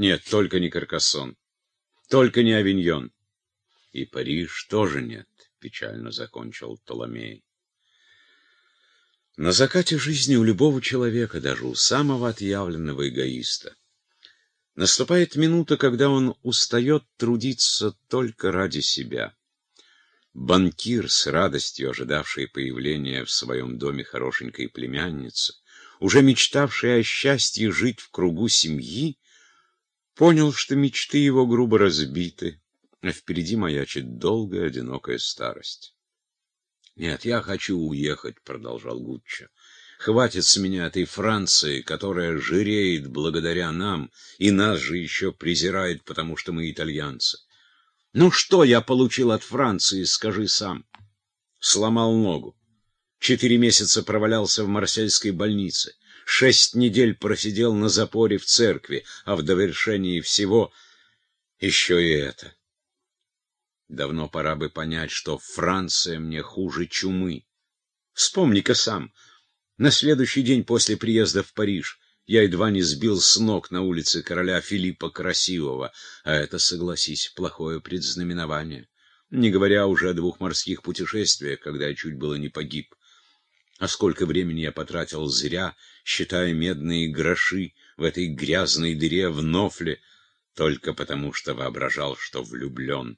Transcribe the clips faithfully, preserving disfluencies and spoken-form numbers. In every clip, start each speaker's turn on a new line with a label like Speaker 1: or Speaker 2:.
Speaker 1: Нет, только не Каркассон, только не Авиньон. И Париж тоже нет, печально закончил Толомей. На закате жизни у любого человека, даже у самого отъявленного эгоиста, наступает минута, когда он устает трудиться только ради себя. Банкир, с радостью ожидавший появления в своем доме хорошенькой племянницы, уже мечтавший о счастье жить в кругу семьи, понял, что мечты его грубо разбиты, а впереди маячит долгая, одинокая старость. «Нет, я хочу уехать», — продолжал Гуччо. «Хватит с меня этой Франции, которая жиреет благодаря нам, и нас же еще презирает, потому что мы итальянцы. Ну что я получил от Франции, скажи сам? Сломал ногу. Четыре месяца провалялся в марсельской больнице. Шесть недель просидел на запоре в церкви, а в довершении всего еще и это. Давно пора бы понять, что Франция мне хуже чумы. Вспомни-ка сам. На следующий день после приезда в Париж я едва не сбил с ног на улице короля Филиппа Красивого, а это, согласись, плохое предзнаменование, не говоря уже о двух морских путешествиях, когда я чуть было не погиб. А сколько времени я потратил зря, считая медные гроши в этой грязной дыре в Нофле, только потому что воображал, что влюблен.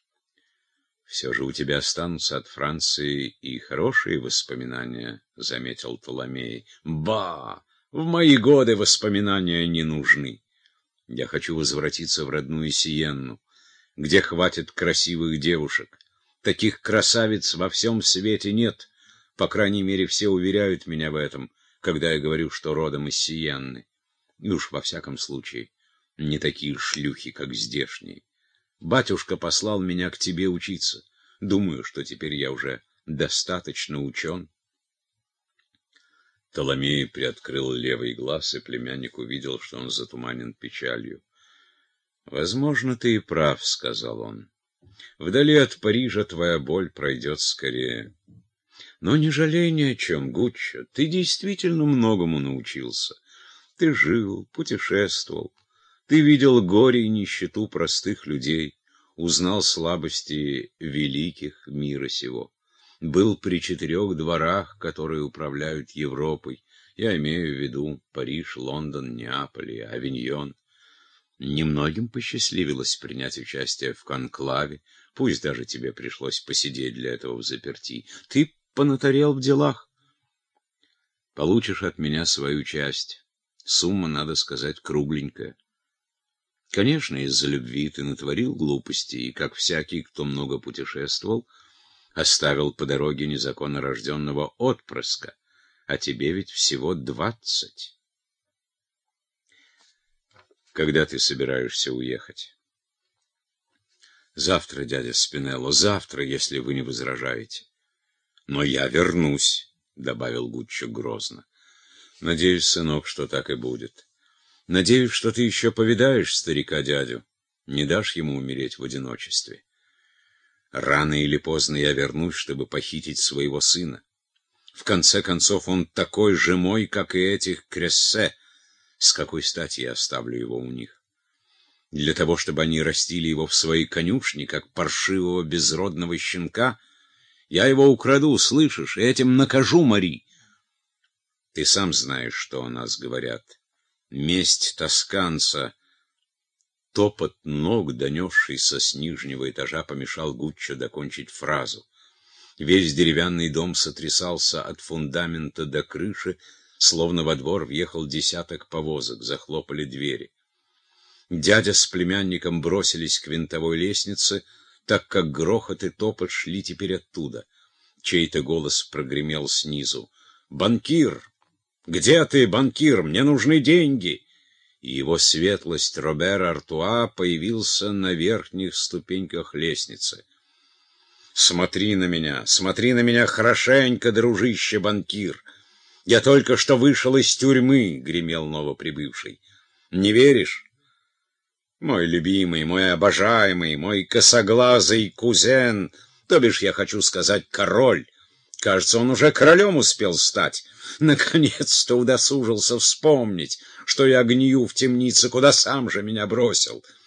Speaker 1: «Все же у тебя останутся от Франции и хорошие воспоминания», — заметил Толомей. «Ба! В мои годы воспоминания не нужны. Я хочу возвратиться в родную Сиенну, где хватит красивых девушек. Таких красавиц во всем свете нет. По крайней мере, все уверяют меня в этом, когда я говорю, что родом из Сиенны. И уж во всяком случае, не такие шлюхи, как здешние. Батюшка послал меня к тебе учиться. Думаю, что теперь я уже достаточно учен». Толомей приоткрыл левый глаз, и племянник увидел, что он затуманен печалью. «Возможно, ты и прав», — сказал он. «Вдали от Парижа твоя боль пройдет скорее. Но не жалей ни о чем, Гуччо. Ты действительно многому научился. Ты жил, путешествовал. Ты видел горе и нищету простых людей, узнал слабости великих мира сего. Был при четырех дворах, которые управляют Европой. Я имею в виду Париж, Лондон, Неаполь и Авиньон. Немногим посчастливилось принять участие в конклаве, пусть даже тебе пришлось посидеть для этого взаперти. Ты понатарел в делах. Получишь от меня свою часть. Сумма, надо сказать, кругленькая. Конечно, из-за любви ты натворил глупости, и, как всякий, кто много путешествовал, оставил по дороге незаконно рожденного отпрыска, а тебе ведь всего двадцать. Когда ты собираешься уехать? Завтра, дядя Спинелло, завтра, если вы не возражаете. Но я вернусь, — добавил Гуччо грозно. Надеюсь, сынок, что так и будет. Надеюсь, что ты еще повидаешь старика-дядю, не дашь ему умереть в одиночестве. Рано или поздно я вернусь, чтобы похитить своего сына. В конце концов, он такой же мой, как и этих Крессе. С какой стати я оставлю его у них? Для того, чтобы они растили его в своей конюшне, как паршивого безродного щенка? Я его украду, слышишь, и этим накажу Мари. Ты сам знаешь, что о нас говорят. Месть тосканца. Топот ног, донесшийся с нижнего этажа, помешал Гуччо докончить фразу. Весь деревянный дом сотрясался от фундамента до крыши, словно во двор въехал десяток повозок, захлопали двери. Дядя с племянником бросились к винтовой лестнице, так как грохот и топот шли теперь оттуда. Чей-то голос прогремел снизу. «Банкир! Где ты, банкир? Мне нужны деньги!» И его светлость Робер Артуа появился на верхних ступеньках лестницы. «Смотри на меня, смотри на меня хорошенько, дружище банкир! Я только что вышел из тюрьмы!» — гремел новоприбывший. «Не веришь? Мой любимый, мой обожаемый, мой косоглазый кузен, то бишь, я хочу сказать, король, Кажется, он уже королем успел стать. Наконец-то удосужился вспомнить, что я гнию в темнице, куда сам же меня бросил.